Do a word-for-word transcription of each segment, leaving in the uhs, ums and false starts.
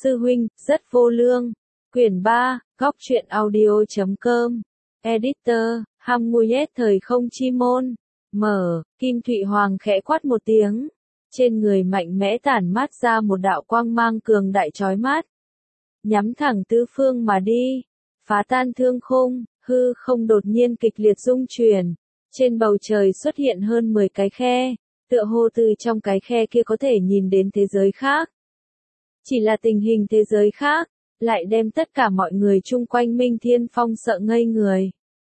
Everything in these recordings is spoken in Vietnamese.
Sư huynh, rất vô lương. Quyển ba, góc truyện audio chấm com. Editor, Ham Nguyết thời không chi môn. Mở, Kim Thụy Hoàng khẽ quát một tiếng. Trên người mạnh mẽ tản mát ra một đạo quang mang cường đại chói mắt. Nhắm thẳng tứ phương mà đi. Phá tan thương khung, hư không đột nhiên kịch liệt rung chuyển. Trên bầu trời xuất hiện hơn mười cái khe. Tựa hồ từ trong cái khe kia có thể nhìn đến thế giới khác. Chỉ là tình hình thế giới khác, lại đem tất cả mọi người chung quanh Minh Thiên Phong sợ ngây người.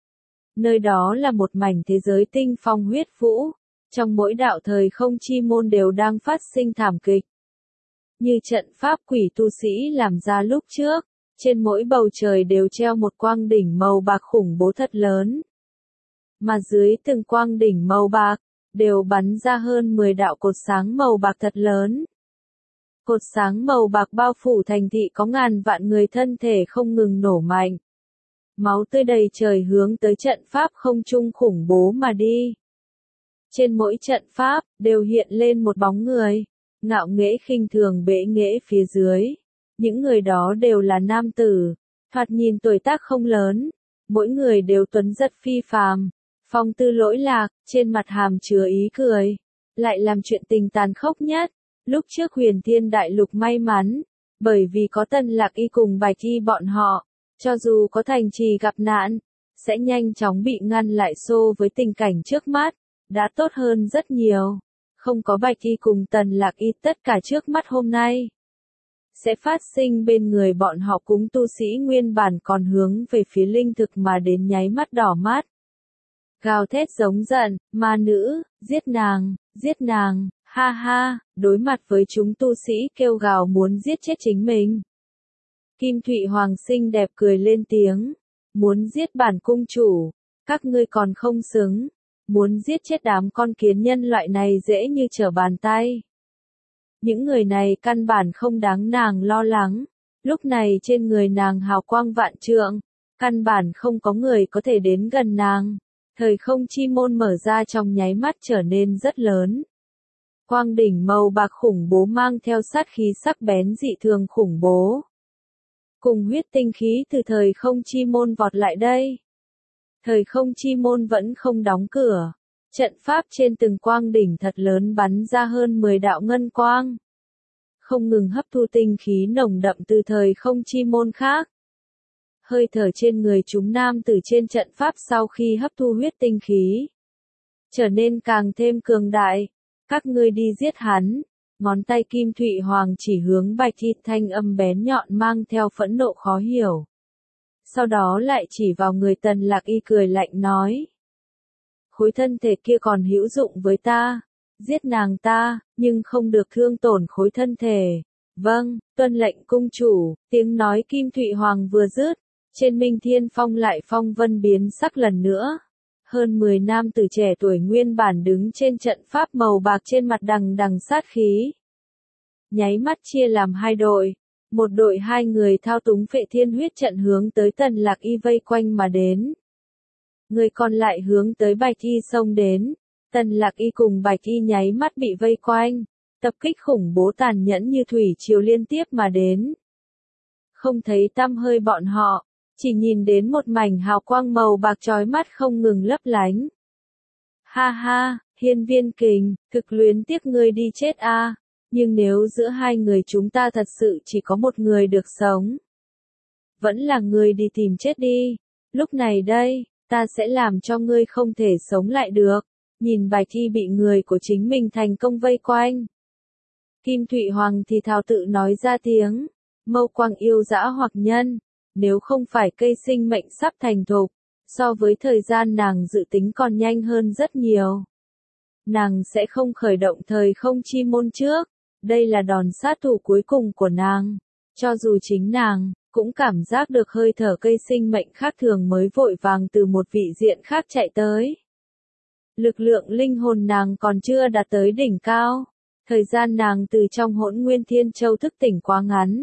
Nơi đó là một mảnh thế giới tinh phong huyết vũ, trong mỗi đạo thời không chi môn đều đang phát sinh thảm kịch. Như trận pháp quỷ tu sĩ làm ra lúc trước, trên mỗi bầu trời đều treo một quang đỉnh màu bạc khủng bố thật lớn. Mà dưới từng quang đỉnh màu bạc, đều bắn ra hơn mười đạo cột sáng màu bạc thật lớn. Cột sáng màu bạc bao phủ thành thị có ngàn vạn người thân thể không ngừng nổ mạnh. Máu tươi đầy trời hướng tới trận pháp không trung khủng bố mà đi. Trên mỗi trận pháp, đều hiện lên một bóng người, ngạo nghễ khinh thường bệ nghễ phía dưới. Những người đó đều là nam tử, thoạt nhìn tuổi tác không lớn, mỗi người đều tuấn giật phi phàm, phong tư lỗi lạc, trên mặt hàm chứa ý cười, lại làm chuyện tình tàn khốc nhất. Lúc trước Huyền Thiên Đại Lục may mắn, bởi vì có Tần Lạc Y cùng Bạch Y bọn họ, cho dù có thành trì gặp nạn, sẽ nhanh chóng bị ngăn lại xô với tình cảnh trước mắt, đã tốt hơn rất nhiều. Không có Bạch Y cùng Tần Lạc Y, tất cả trước mắt hôm nay sẽ phát sinh bên người bọn họ cúng tu sĩ nguyên bản còn hướng về phía linh thực mà đến nháy mắt đỏ mắt. Gào thét giống giận, ma nữ, giết nàng, giết nàng, ha ha, đối mặt với chúng tu sĩ kêu gào muốn giết chết chính mình. Kim Thụy Hoàng xinh đẹp cười lên tiếng, muốn giết bản cung chủ, các ngươi còn không xứng, muốn giết chết đám con kiến nhân loại này dễ như trở bàn tay. Những người này căn bản không đáng nàng lo lắng, lúc này trên người nàng hào quang vạn trượng, căn bản không có người có thể đến gần nàng. Thời không chi môn mở ra trong nháy mắt trở nên rất lớn. Quang đỉnh màu bạc khủng bố mang theo sát khí sắc bén dị thường khủng bố. Cùng huyết tinh khí từ thời không chi môn vọt lại đây. Thời không chi môn vẫn không đóng cửa. Trận pháp trên từng quang đỉnh thật lớn bắn ra hơn mười đạo ngân quang. Không ngừng hấp thu tinh khí nồng đậm từ thời không chi môn khác. Hơi thở trên người chúng nam tử trên trận pháp sau khi hấp thu huyết tinh khí, trở nên càng thêm cường đại. Các ngươi đi giết hắn. Ngón tay Kim Thụy Hoàng chỉ hướng Bạch Y, thanh âm bén nhọn mang theo phẫn nộ khó hiểu. Sau đó lại chỉ vào người Tần Lạc Y cười lạnh nói. Khối thân thể kia còn hữu dụng với ta. Giết nàng ta, nhưng không được thương tổn khối thân thể. Vâng, tuân lệnh cung chủ. Tiếng nói Kim Thụy Hoàng vừa dứt, trên Minh Thiên Phong lại phong vân biến sắc lần nữa. Hơn mười nam tử trẻ tuổi nguyên bản đứng trên trận pháp màu bạc trên mặt đằng đằng sát khí. Nháy mắt chia làm hai đội. Một đội hai người thao túng Phệ Thiên huyết trận hướng tới Tần Lạc Y vây quanh mà đến. Người còn lại hướng tới Bạch Y xông đến. Tần Lạc Y cùng Bạch Y nháy mắt bị vây quanh. Tập kích khủng bố tàn nhẫn như thủy triều liên tiếp mà đến. Không thấy tăm hơi bọn họ. Chỉ nhìn đến một mảnh hào quang màu bạc chói mắt không ngừng lấp lánh. Ha ha, Hiên Viên Kình, thực luyến tiếc ngươi đi chết a, nhưng nếu giữa hai người chúng ta thật sự chỉ có một người được sống, vẫn là ngươi đi tìm chết đi. Lúc này đây, ta sẽ làm cho ngươi không thể sống lại được. Nhìn Bạch Y bị người của chính mình thành công vây quanh, Kim Thụy Hoàng thì thào tự nói ra tiếng, mâu quang yêu dã hoặc nhân. Nếu không phải cây sinh mệnh sắp thành thục, so với thời gian nàng dự tính còn nhanh hơn rất nhiều. Nàng sẽ không khởi động thời không chi môn trước, đây là đòn sát thủ cuối cùng của nàng. Cho dù chính nàng, cũng cảm giác được hơi thở cây sinh mệnh khác thường mới vội vàng từ một vị diện khác chạy tới. Lực lượng linh hồn nàng còn chưa đạt tới đỉnh cao, thời gian nàng từ trong Hỗn Nguyên Thiên Châu thức tỉnh quá ngắn.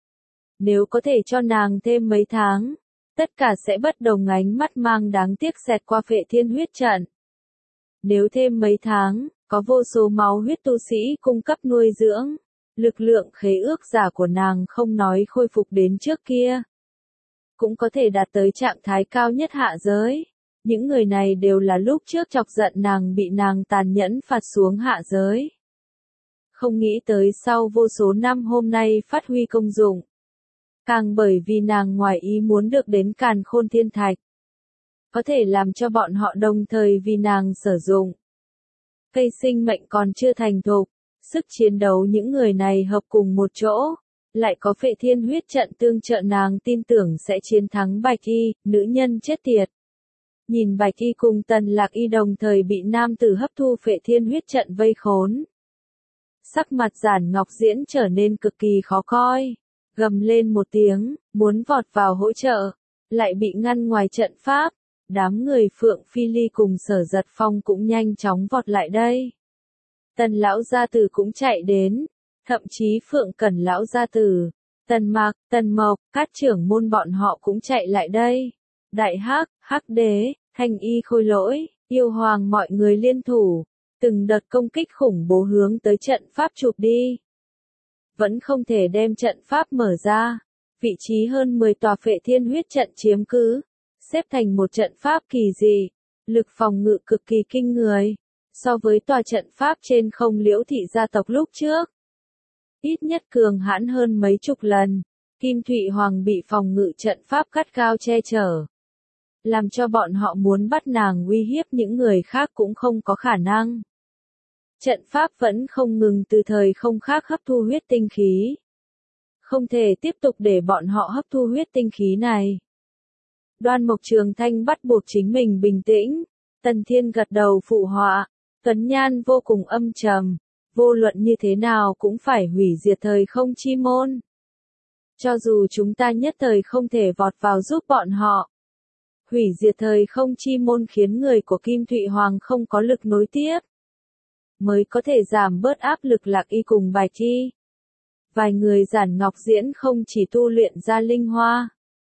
Nếu có thể cho nàng thêm mấy tháng, tất cả sẽ bất đồng ánh mắt mang đáng tiếc xẹt qua Phệ Thiên huyết trận. Nếu thêm mấy tháng, có vô số máu huyết tu sĩ cung cấp nuôi dưỡng, Lực lượng khế ước giả của nàng không nói khôi phục đến trước kia, cũng có thể đạt tới trạng thái cao nhất hạ giới. Những người này đều là lúc trước chọc giận nàng bị nàng tàn nhẫn phạt xuống hạ giới. Không nghĩ tới sau vô số năm hôm nay phát huy công dụng. Càng bởi vì nàng ngoài ý muốn được đến Càn Khôn Thiên Thạch, có thể làm cho bọn họ đồng thời vì nàng sử dụng. Cây sinh mệnh còn chưa thành thục, sức chiến đấu những người này hợp cùng một chỗ, lại có Phệ Thiên huyết trận tương trợ nàng tin tưởng sẽ chiến thắng Bạch Y, nữ nhân chết tiệt. Nhìn Bạch Y cùng Tần Lạc Y đồng thời bị nam tử hấp thu Phệ Thiên huyết trận vây khốn. Sắc mặt Giản Ngọc Diễn trở nên cực kỳ khó coi, gầm lên một tiếng, muốn vọt vào hỗ trợ, lại bị ngăn ngoài trận pháp. Đám người Phượng Phi Ly cùng Sở Giật Phong cũng nhanh chóng vọt lại đây. Tần lão gia tử cũng chạy đến, thậm chí Phượng Cẩn lão gia tử, Tần Mạc, Tần Mộc, các trưởng môn bọn họ cũng chạy lại đây. Đại Hắc, Hắc Đế, Thanh Y Khôi Lỗi, Yêu Hoàng mọi người liên thủ, từng đợt công kích khủng bố hướng tới trận pháp chụp đi. Vẫn không thể đem trận pháp mở ra, vị trí hơn mười tòa Phệ Thiên huyết trận chiếm cứ, xếp thành một trận pháp kỳ dị, lực phòng ngự cực kỳ kinh người, so với tòa trận pháp trên không Liễu thị gia tộc lúc trước. Ít nhất cường hãn hơn mấy chục lần, Kim Thụy Hoàng bị phòng ngự trận pháp gắt gao che chở, làm cho bọn họ muốn bắt nàng uy hiếp những người khác cũng không có khả năng. Trận pháp vẫn không ngừng từ thời không khác hấp thu huyết tinh khí. Không thể tiếp tục để bọn họ hấp thu huyết tinh khí này. Đoan Mộc Trường Thanh bắt buộc chính mình bình tĩnh, Tần Thiên gật đầu phụ họa, Tuấn Nhan vô cùng âm trầm, vô luận như thế nào cũng phải hủy diệt thời không chi môn. Cho dù chúng ta nhất thời không thể vọt vào giúp bọn họ, hủy diệt thời không chi môn khiến người của Kim Thụy Hoàng không có lực nối tiếp, mới có thể giảm bớt áp lực Lạc Y cùng Bạch Y. Vài người Giản Ngọc Diễn không chỉ tu luyện ra linh hoa,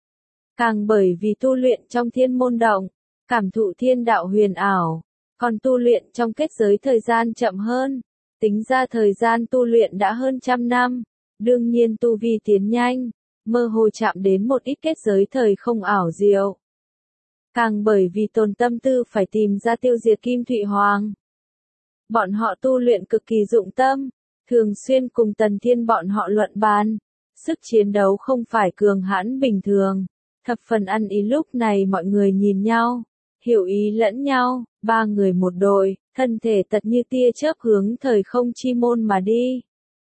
càng bởi vì tu luyện trong thiên môn động, cảm thụ thiên đạo huyền ảo, còn tu luyện trong kết giới thời gian chậm hơn, tính ra thời gian tu luyện đã hơn trăm năm, đương nhiên tu vi tiến nhanh, mơ hồ chạm đến một ít kết giới thời không ảo diệu. Càng bởi vì tồn tâm tư phải tìm ra tiêu diệt Kim Thụy Hoàng. Bọn họ tu luyện cực kỳ dụng tâm, thường xuyên cùng Tần Thiên bọn họ luận bàn, sức chiến đấu không phải cường hãn bình thường, thập phần ăn ý. Lúc này mọi người nhìn nhau, hiểu ý lẫn nhau, ba người một đội, thân thể tật như tia chớp hướng thời không chi môn mà đi.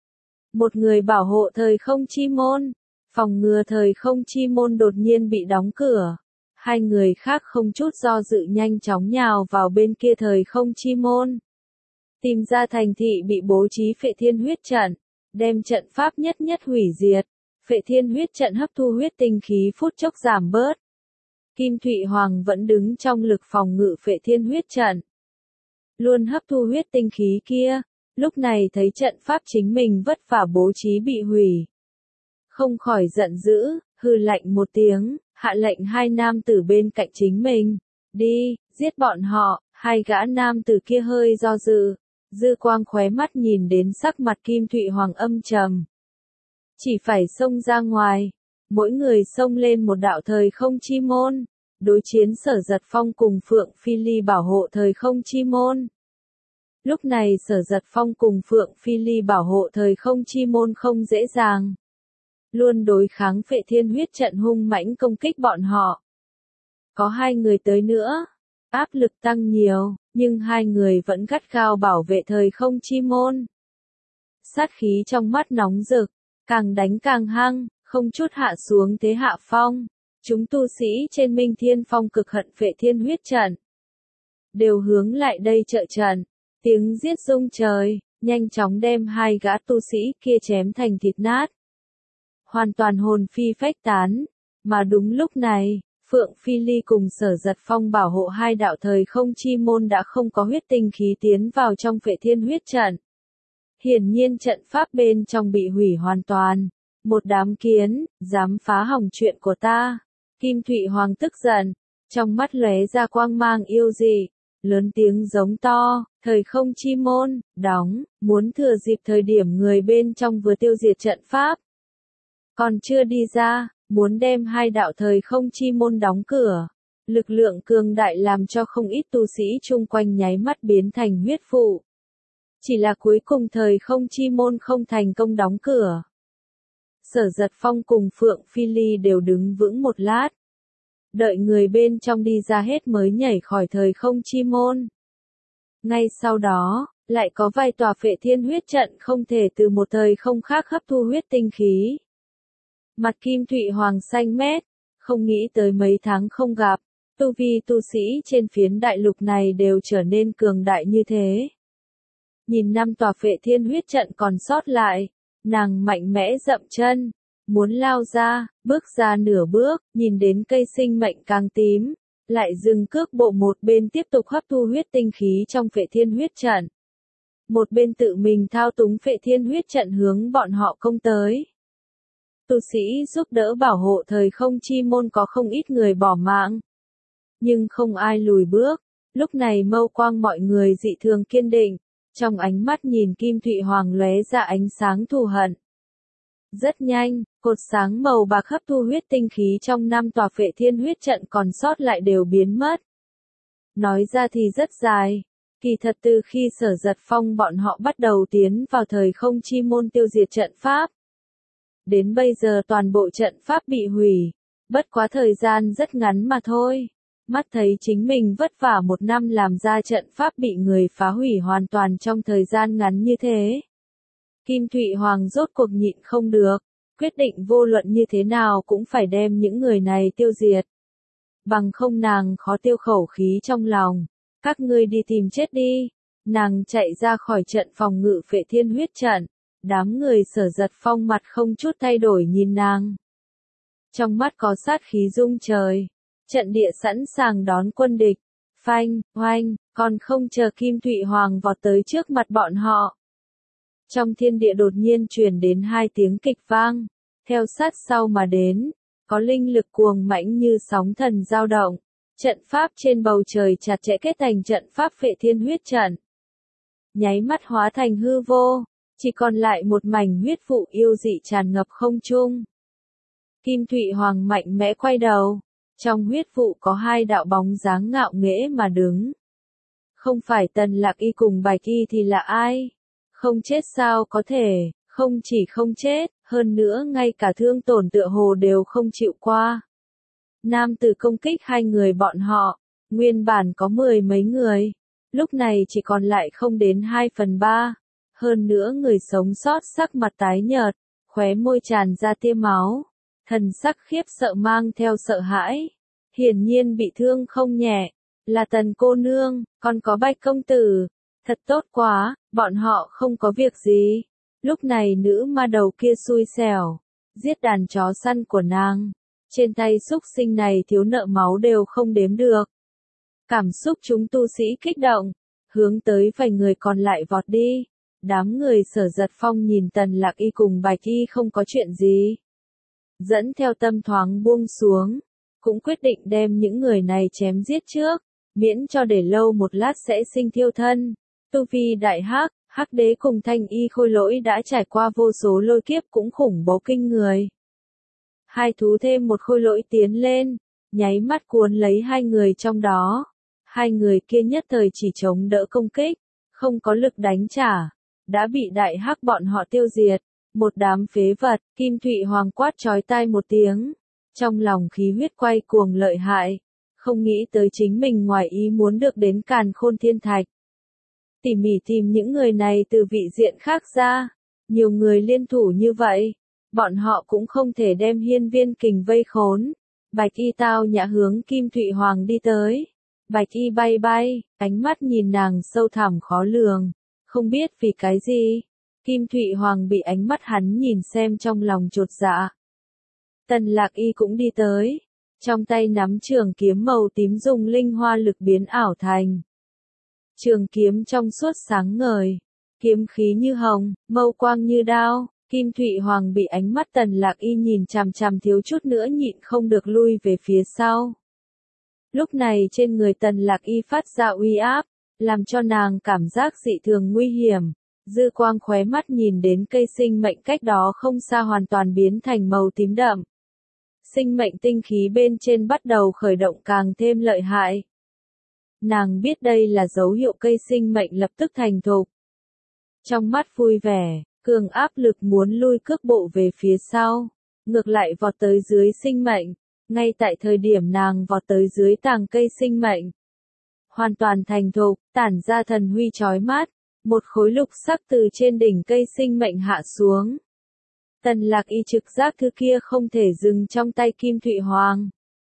Một người bảo hộ thời không chi môn, phòng ngừa thời không chi môn đột nhiên bị đóng cửa. Hai người khác không chút do dự nhanh chóng nhào vào bên kia thời không chi môn. Tìm ra thành thị bị bố trí Phệ Thiên huyết trận, đem trận pháp nhất nhất hủy diệt. Phệ Thiên huyết trận hấp thu huyết tinh khí phút chốc giảm bớt. Kim Thụy Hoàng vẫn đứng trong lực phòng ngự Phệ Thiên huyết trận, luôn hấp thu huyết tinh khí kia, lúc này thấy trận pháp chính mình vất vả bố trí bị hủy, không khỏi giận dữ, hừ lạnh một tiếng, hạ lệnh hai nam tử bên cạnh chính mình, đi, giết bọn họ. Hai gã nam tử kia hơi do dự, dư quang khóe mắt nhìn đến sắc mặt Kim Thụy Hoàng âm trầm. Chỉ phải xông ra ngoài, mỗi người xông lên một đạo thời không chi môn, đối chiến Sở Giật Phong cùng Phượng Phi Ly bảo hộ thời không chi môn. Lúc này Sở Giật Phong cùng Phượng Phi Ly bảo hộ thời không chi môn không dễ dàng, luôn đối kháng Phệ Thiên huyết trận hung mãnh công kích bọn họ. Có hai người tới nữa, áp lực tăng nhiều, nhưng hai người vẫn gắt gao bảo vệ thời không chi môn. Sát khí trong mắt nóng rực, càng đánh càng hăng, không chút hạ xuống thế hạ phong. Chúng tu sĩ trên Minh Thiên Phong cực hận Phệ Thiên huyết trận, đều hướng lại đây trợ trận, tiếng giết rung trời, nhanh chóng đem hai gã tu sĩ kia chém thành thịt nát, hoàn toàn hồn phi phách tán. Mà đúng lúc này, Phượng Phi Ly cùng Sở Giật Phong bảo hộ hai đạo thời không chi môn đã không có huyết tinh khí tiến vào trong Phệ Thiên huyết trận. Hiển nhiên trận pháp bên trong bị hủy hoàn toàn. Một đám kiến, dám phá hỏng chuyện của ta. Kim Thụy Hoàng tức giận, trong mắt lóe ra quang mang yêu dị, lớn tiếng giống to, Thời không chi môn, đóng, muốn thừa dịp thời điểm người bên trong vừa tiêu diệt trận pháp. Còn chưa đi ra, muốn đem hai đạo thời không chi môn đóng cửa. Lực lượng cường đại làm cho không ít tu sĩ chung quanh nháy mắt biến thành huyết phụ. Chỉ là cuối cùng thời không chi môn không thành công đóng cửa. Sở Giật Phong cùng Phượng Phi Ly đều đứng vững một lát. Đợi người bên trong đi ra hết mới nhảy khỏi thời không chi môn. Ngay sau đó, lại có vài tòa Phệ Thiên huyết trận không thể từ một thời không khác hấp thu huyết tinh khí. Mặt Kim Thụy Hoàng xanh mét, không nghĩ tới mấy tháng không gặp, tu vi tu sĩ trên phiến đại lục này đều trở nên cường đại như thế. Nhìn năm tòa Phệ Thiên huyết trận còn sót lại, nàng mạnh mẽ dậm chân, muốn lao ra, bước ra nửa bước, nhìn đến cây sinh mệnh càng tím, lại dừng cước bộ một bên tiếp tục hấp thu huyết tinh khí trong Phệ Thiên huyết trận. Một bên tự mình thao túng Phệ Thiên huyết trận hướng bọn họ công tới. Tu sĩ giúp đỡ bảo hộ thời không chi môn có không ít người bỏ mạng. Nhưng không ai lùi bước, lúc này mâu quang mọi người dị thường kiên định, trong ánh mắt nhìn Kim Thụy Hoàng lóe ra ánh sáng thù hận. Rất nhanh, cột sáng màu bạc hấp thu huyết tinh khí trong năm tòa Phệ Thiên huyết trận còn sót lại đều biến mất. Nói ra thì rất dài, kỳ thật từ khi Sở Giật Phong bọn họ bắt đầu tiến vào thời không chi môn tiêu diệt trận pháp. Đến bây giờ toàn bộ trận pháp bị hủy, bất quá thời gian rất ngắn mà thôi. Mắt thấy chính mình vất vả một năm làm ra trận pháp bị người phá hủy hoàn toàn trong thời gian ngắn như thế. Kim Thụy Hoàng rốt cuộc nhịn không được, quyết định vô luận như thế nào cũng phải đem những người này tiêu diệt. Bằng không nàng khó tiêu khẩu khí trong lòng, các ngươi đi tìm chết đi. Nàng chạy ra khỏi trận phòng ngự Phệ Thiên huyết trận, đám người Sở Giật Phong mặt không chút thay đổi nhìn nàng. Trong mắt có sát khí rung trời. Trận địa sẵn sàng đón quân địch, phanh, oanh, còn không chờ Kim Thụy Hoàng vọt tới trước mặt bọn họ. Trong thiên địa đột nhiên truyền đến hai tiếng kịch vang, theo sát sau mà đến, có linh lực cuồng mãnh như sóng thần dao động, trận pháp trên bầu trời chặt chẽ kết thành trận pháp Phệ Thiên huyết trận. Nháy mắt hóa thành hư vô, chỉ còn lại một mảnh huyết vụ yêu dị tràn ngập không trung. Kim Thụy Hoàng mạnh mẽ quay đầu. Trong huyết vụ có hai đạo bóng dáng ngạo nghễ mà đứng. Không phải Tần Lạc Y cùng Bạch Y thì là ai? Không chết sao có thể, không chỉ không chết, hơn nữa ngay cả thương tổn tựa hồ đều không chịu qua. Nam tử công kích hai người bọn họ, nguyên bản có mười mấy người, lúc này chỉ còn lại không đến hai phần ba. Hơn nữa người sống sót sắc mặt tái nhợt, khóe môi tràn ra tia máu. Thần sắc khiếp sợ mang theo sợ hãi, hiển nhiên bị thương không nhẹ, là Tần cô nương, còn có Bạch công tử, thật tốt quá, bọn họ không có việc gì. Lúc này nữ ma đầu kia xui xẻo, giết đàn chó săn của nàng, trên tay xúc sinh này thiếu nợ máu đều không đếm được. Cảm xúc chúng tu sĩ kích động, hướng tới vài người còn lại vọt đi. Đám người Sở Giật Phong nhìn Tần Lạc Y cùng Bạch Y không có chuyện gì. Dẫn theo tâm thoáng buông xuống, cũng quyết định đem những người này chém giết trước, miễn cho để lâu một lát sẽ sinh thiêu thân. Tu vi đại hắc, hắc đế cùng thanh y khôi lỗi đã trải qua vô số lôi kiếp cũng khủng bố kinh người. Hai thú thêm một khôi lỗi tiến lên, nháy mắt cuốn lấy hai người trong đó. Hai người kia nhất thời chỉ chống đỡ công kích, không có lực đánh trả, đã bị đại hắc bọn họ tiêu diệt. Một đám phế vật, Kim Thụy Hoàng quát chói tai một tiếng. Trong lòng khí huyết quay cuồng lợi hại. Không nghĩ tới chính mình ngoài ý muốn được đến Càn Khôn Thiên Thạch. Tỉ mỉ tìm những người này từ vị diện khác ra. Nhiều người liên thủ như vậy. Bọn họ cũng không thể đem Hiên Viên Kình vây khốn. Bạch Y tao nhã hướng Kim Thụy Hoàng đi tới. Bạch Y bay bay, ánh mắt nhìn nàng sâu thẳm khó lường. Không biết vì cái gì. Kim Thụy Hoàng bị ánh mắt hắn nhìn xem trong lòng chột dạ. Tần Lạc Y cũng đi tới, trong tay nắm trường kiếm màu tím dùng linh hoa lực biến ảo thành. Trường kiếm trong suốt sáng ngời, kiếm khí như hồng, mâu quang như đao. Kim Thụy Hoàng bị ánh mắt Tần Lạc Y nhìn chằm chằm thiếu chút nữa nhịn không được lui về phía sau. Lúc này trên người Tần Lạc Y phát ra uy áp, làm cho nàng cảm giác dị thường nguy hiểm. Dư quang khóe mắt nhìn đến cây sinh mệnh cách đó không xa hoàn toàn biến thành màu tím đậm. Sinh mệnh tinh khí bên trên bắt đầu khởi động càng thêm lợi hại. Nàng biết đây là dấu hiệu cây sinh mệnh lập tức thành thục. Trong mắt vui vẻ, cường áp lực muốn lui cước bộ về phía sau, ngược lại vọt tới dưới sinh mệnh, ngay tại thời điểm nàng vọt tới dưới tàng cây sinh mệnh. Hoàn toàn thành thục, tản ra thần huy chói mắt, một khối lục sắc từ trên đỉnh cây sinh mệnh hạ xuống. Tần Lạc Y trực giác thứ kia không thể dừng trong tay Kim Thụy Hoàng.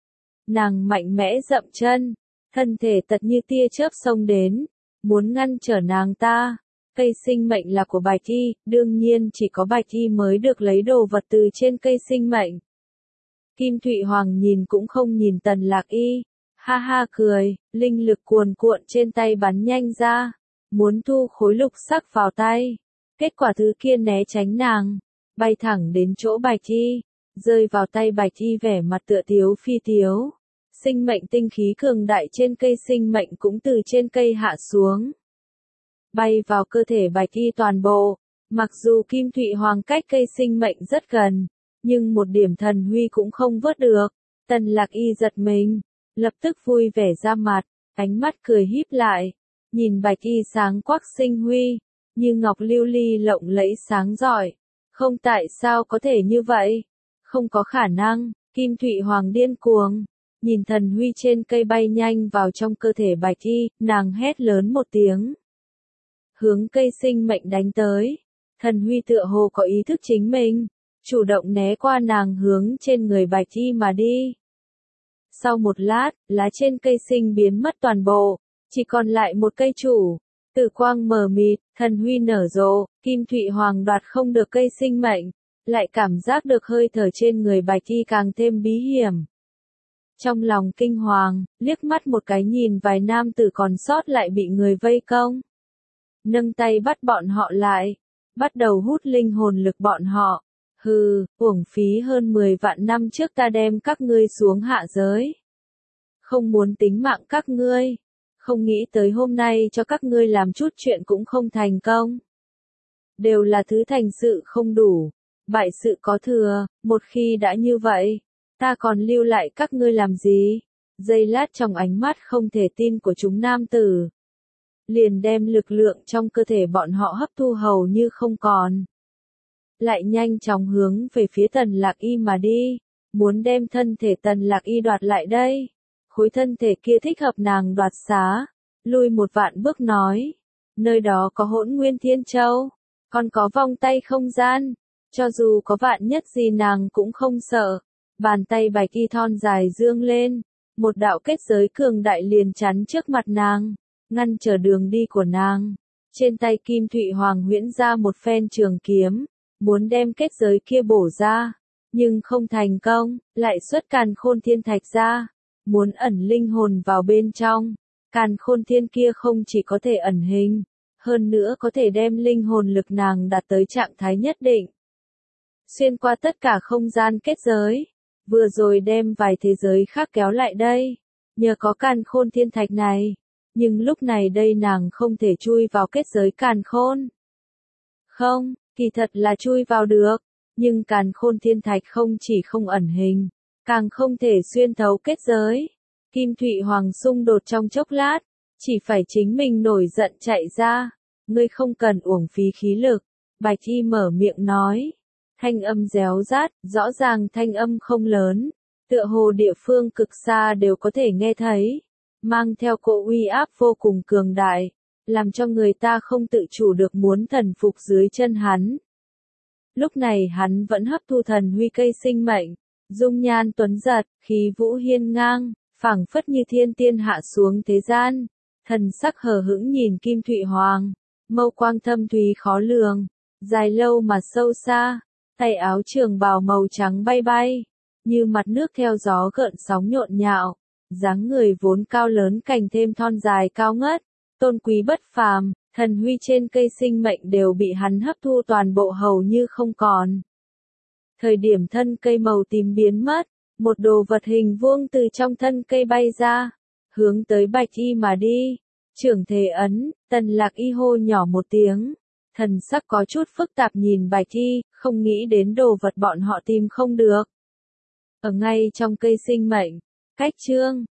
Nàng mạnh mẽ dậm chân, thân thể tật như tia chớp xông đến, muốn ngăn trở nàng ta. Cây sinh mệnh là của Bạch Y, đương nhiên chỉ có Bạch Y mới được lấy đồ vật từ trên cây sinh mệnh. Kim Thụy Hoàng nhìn cũng không nhìn Tần Lạc Y, ha ha cười, linh lực cuồn cuộn trên tay bắn nhanh ra, muốn thu khối lục sắc vào tay. Kết quả thứ kia né tránh nàng, bay thẳng đến chỗ Bạch Y, rơi vào tay Bạch Y vẻ mặt tựa tiếu phi tiếu. Sinh mệnh tinh khí cường đại trên cây sinh mệnh cũng từ trên cây hạ xuống, bay vào cơ thể Bạch Y toàn bộ. Mặc dù Kim Thụy Hoàng cách cây sinh mệnh rất gần, nhưng một điểm thần huy cũng không vớt được. Tần Lạc Y giật mình, lập tức vui vẻ ra mặt, ánh mắt cười híp lại, nhìn Bạch Y sáng quắc sinh huy, như ngọc lưu ly lộng lẫy sáng rọi. Không, tại sao có thể như vậy? Không có khả năng. Kim Thụy Hoàng điên cuồng, nhìn thần huy trên cây bay nhanh vào trong cơ thể Bạch Y, nàng hét lớn một tiếng, hướng cây sinh mệnh đánh tới. Thần huy tựa hồ có ý thức chính mình, chủ động né qua nàng hướng trên người Bạch Y mà đi. Sau một lát, lá trên cây sinh biến mất toàn bộ, chỉ còn lại một cây chủ. Tử quang mờ mịt, thần huy nở rộ, Kim Thụy Hoàng đoạt không được cây sinh mệnh, lại cảm giác được hơi thở trên người Bạch Y càng thêm bí hiểm. Trong lòng kinh hoàng, liếc mắt một cái nhìn vài nam tử còn sót lại bị người vây công. Nâng tay bắt bọn họ lại, bắt đầu hút linh hồn lực bọn họ. Hừ, uổng phí hơn mười vạn năm trước ta đem các ngươi xuống hạ giới. Không muốn tính mạng các ngươi, không nghĩ tới hôm nay cho các ngươi làm chút chuyện cũng không thành công. Đều là thứ thành sự không đủ, bại sự có thừa, một khi đã như vậy, ta còn lưu lại các ngươi làm gì? Giây lát trong ánh mắt không thể tin của chúng nam tử, liền đem lực lượng trong cơ thể bọn họ hấp thu hầu như không còn. Lại nhanh chóng hướng về phía Tần Lạc Y mà đi, muốn đem thân thể Tần Lạc Y đoạt lại đây. Khối thân thể kia thích hợp nàng đoạt xá, lui một vạn bước nói, nơi đó có Hỗn Nguyên Thiên Châu, còn có vòng tay không gian, cho dù có vạn nhất gì nàng cũng không sợ. Bàn tay Bạch Y thon dài dương lên, một đạo kết giới cường đại liền chắn trước mặt nàng, ngăn trở đường đi của nàng. Trên tay Kim Thụy Hoàng huyễn ra một phen trường kiếm, muốn đem kết giới kia bổ ra, nhưng không thành công, lại xuất Càn Khôn Thiên Thạch ra, muốn ẩn linh hồn vào bên trong. Càn Khôn Thiên kia không chỉ có thể ẩn hình, hơn nữa có thể đem linh hồn lực nàng đạt tới trạng thái nhất định, xuyên qua tất cả không gian kết giới, vừa rồi đem vài thế giới khác kéo lại đây. Nhờ có Càn Khôn Thiên Thạch này, nhưng lúc này đây nàng không thể chui vào kết giới Càn Khôn. Không, kỳ thật là chui vào được, nhưng Càn Khôn Thiên Thạch không chỉ không ẩn hình, càng không thể xuyên thấu kết giới. Kim Thụy Hoàng xung đột trong chốc lát, chỉ phải chính mình nổi giận chạy ra. Ngươi không cần uổng phí khí lực, Bạch Y mở miệng nói. Thanh âm réo rát, rõ ràng thanh âm không lớn, tựa hồ địa phương cực xa đều có thể nghe thấy, mang theo cỗ uy áp vô cùng cường đại, làm cho người ta không tự chủ được muốn thần phục dưới chân hắn. Lúc này hắn vẫn hấp thu thần huy cây sinh mệnh, dung nhan tuấn giật, khí vũ hiên ngang, phảng phất như thiên tiên hạ xuống thế gian. Thần sắc hờ hững nhìn Kim Thụy Hoàng, mâu quang thâm thúy khó lường, dài lâu mà sâu xa, tay áo trường bào màu trắng bay bay, như mặt nước theo gió gợn sóng nhộn nhạo, dáng người vốn cao lớn càng thêm thon dài cao ngất, tôn quý bất phàm, thần huy trên cây sinh mệnh đều bị hắn hấp thu toàn bộ hầu như không còn. Thời điểm thân cây màu tím biến mất, một đồ vật hình vuông từ trong thân cây bay ra, hướng tới Bạch Y mà đi. Trưởng Thế Ấn, Tần Lạc Y hô nhỏ một tiếng. Thần sắc có chút phức tạp nhìn bài thi, không nghĩ đến đồ vật bọn họ tìm không được. Ở ngay trong cây sinh mệnh, cách chương,